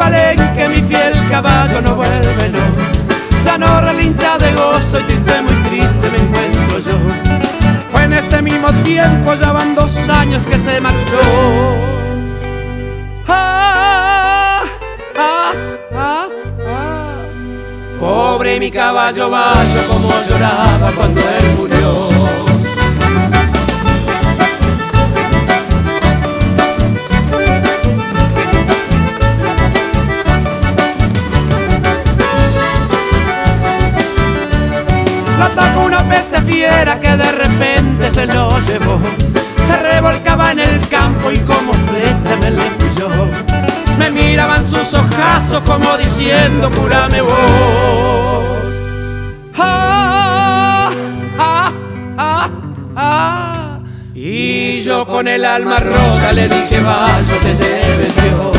palenque mi fiel caballo no vuelve, no. Ya no relincha de gozo y triste, muy triste me encuentro yo. Fue en este mismo tiempo, ya van 2 años que se marchó. Pobre mi caballo bayo, como lloraba cuando él murió. Lo atacó una peste fiera que de repente se lo llevó. Se revolcaba en el campo y como flecha me le fui yo. Me miraban sus ojazos como diciendo, cúrame vos. Y yo con el alma rota le dije, vaya, te lleve Dios.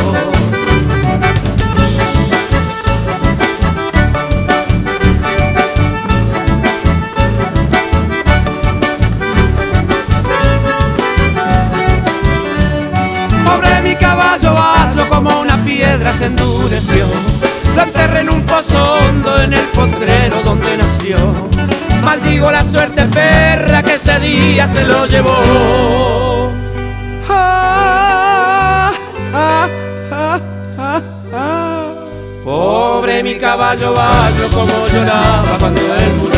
Pobre mi caballo bayo, como una piedra se endureció. Lo enterré en un pozo hondo en el potrero donde nació. Maldigo la suerte perra que ese día se lo llevó. Pobre mi caballo bayo, como lloraba cuando él murió.